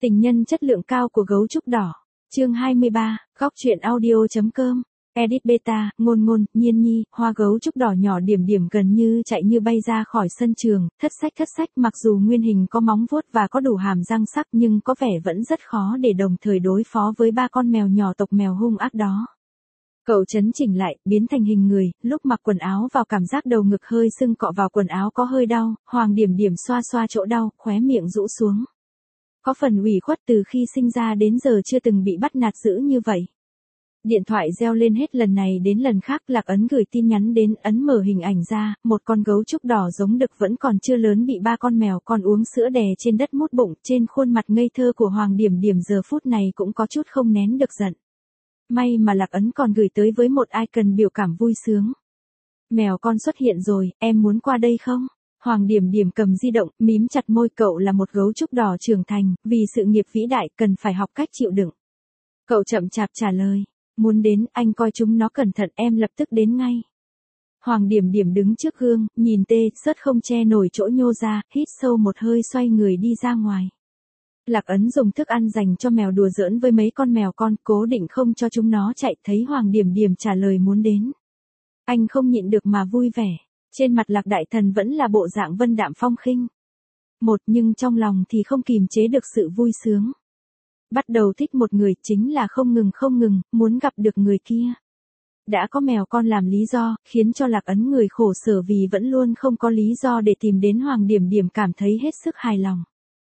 Tình nhân chất lượng cao của gấu trúc đỏ. Chương 23, góc truyện audio.com. Edit beta, ngôn, nhiên nhi, hoa gấu trúc đỏ nhỏ điểm điểm gần như chạy như bay ra khỏi sân trường, thất sách mặc dù nguyên hình có móng vuốt và có đủ hàm răng sắc nhưng có vẻ vẫn rất khó để đồng thời đối phó với ba con mèo nhỏ tộc mèo hung ác đó. Cậu chấn chỉnh lại, biến thành hình người, lúc mặc quần áo vào cảm giác đầu ngực hơi sưng cọ vào quần áo có hơi đau, Hoàng điểm điểm xoa xoa chỗ đau, khóe miệng rũ xuống. Có phần ủy khuất từ khi sinh ra đến giờ chưa từng bị bắt nạt dữ như vậy. Điện thoại reo lên hết lần này đến lần khác, Lạc Ấn gửi tin nhắn đến, ấn mở hình ảnh ra, một con gấu trúc đỏ giống đực vẫn còn chưa lớn bị ba con mèo con uống sữa đè trên đất mút bụng, trên khuôn mặt ngây thơ của Hoàng điểm điểm giờ phút này cũng có chút không nén được giận. May mà Lạc Ấn còn gửi tới với một icon biểu cảm vui sướng. Mèo con xuất hiện rồi, em muốn qua đây không? Hoàng điểm điểm cầm di động, mím chặt môi, cậu là một gấu trúc đỏ trưởng thành, vì sự nghiệp vĩ đại cần phải học cách chịu đựng. Cậu chậm chạp trả lời, muốn đến, anh coi chúng nó cẩn thận, em lập tức đến ngay. Hoàng điểm điểm đứng trước gương, nhìn tê, sớt không che nổi chỗ nhô ra, hít sâu một hơi xoay người đi ra ngoài. Lạc Ấn dùng thức ăn dành cho mèo đùa giỡn với mấy con mèo con, cố định không cho chúng nó chạy, thấy Hoàng điểm điểm trả lời muốn đến. Anh không nhịn được mà vui vẻ. Trên mặt Lạc Đại Thần vẫn là bộ dạng vân đạm phong khinh. Nhưng trong lòng thì không kìm chế được sự vui sướng. Bắt đầu thích một người chính là không ngừng, muốn gặp được người kia. Đã có mèo con làm lý do, khiến cho Lạc Ấn người khổ sở vì vẫn luôn không có lý do để tìm đến Hoàng điểm điểm cảm thấy hết sức hài lòng.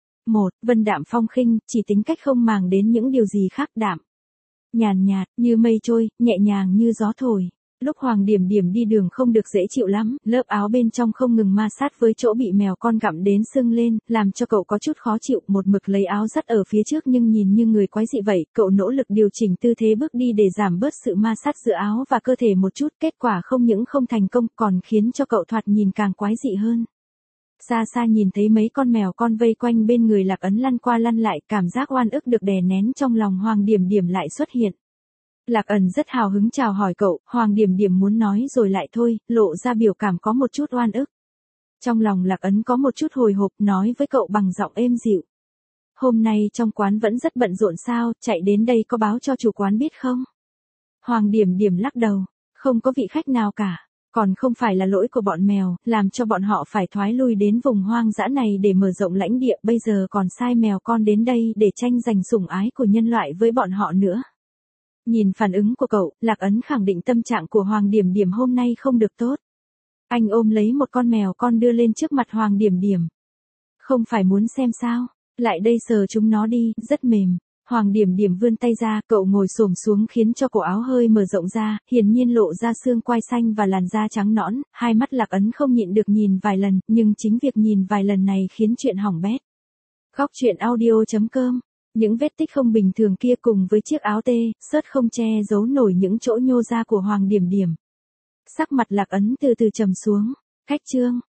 Vân đạm phong khinh, chỉ tính cách không màng đến những điều gì khác, đạm. Nhàn nhạt, như mây trôi, nhẹ nhàng như gió thổi. Lúc Hoàng điểm điểm đi đường không được dễ chịu lắm, lớp áo bên trong không ngừng ma sát với chỗ bị mèo con gặm đến sưng lên, làm cho cậu có chút khó chịu, một mực lấy áo dắt ở phía trước nhưng nhìn như người quái dị vậy, cậu nỗ lực điều chỉnh tư thế bước đi để giảm bớt sự ma sát giữa áo và cơ thể một chút, kết quả không những không thành công còn khiến cho cậu thoạt nhìn càng quái dị hơn. Xa xa nhìn thấy mấy con mèo con vây quanh bên người Lạc Ấn lăn qua lăn lại, cảm giác oan ức được đè nén trong lòng Hoàng điểm điểm lại xuất hiện. Lạc Ẩn rất hào hứng chào hỏi cậu, Hoàng điểm điểm muốn nói rồi lại thôi, lộ ra biểu cảm có một chút oan ức. Trong lòng Lạc Ấn có một chút hồi hộp, nói với cậu bằng giọng êm dịu. Hôm nay trong quán vẫn rất bận rộn sao, chạy đến đây có báo cho chủ quán biết không? Hoàng điểm điểm lắc đầu, không có vị khách nào cả. Còn không phải là lỗi của bọn mèo, làm cho bọn họ phải thoái lui đến vùng hoang dã này để mở rộng lãnh địa, bây giờ còn sai mèo con đến đây để tranh giành sủng ái của nhân loại với bọn họ nữa. Nhìn phản ứng của cậu, Lạc Ấn khẳng định tâm trạng của Hoàng điểm điểm hôm nay không được tốt. Anh ôm lấy một con mèo con đưa lên trước mặt Hoàng điểm điểm. Không phải muốn xem sao, lại đây sờ chúng nó đi, rất mềm. Hoàng điểm điểm vươn tay ra, cậu ngồi xổm xuống khiến cho cổ áo hơi mở rộng ra, hiển nhiên lộ ra xương quai xanh và làn da trắng nõn, hai mắt Lạc Ấn không nhịn được nhìn vài lần, nhưng chính việc nhìn vài lần này khiến chuyện hỏng bét. Góc truyện audio.com. Những vết tích không bình thường kia cùng với chiếc áo tê, sớt không che giấu nổi những chỗ nhô ra của Hoàng điểm điểm. Sắc mặt Lạc Ấn từ từ trầm xuống. Khách trương,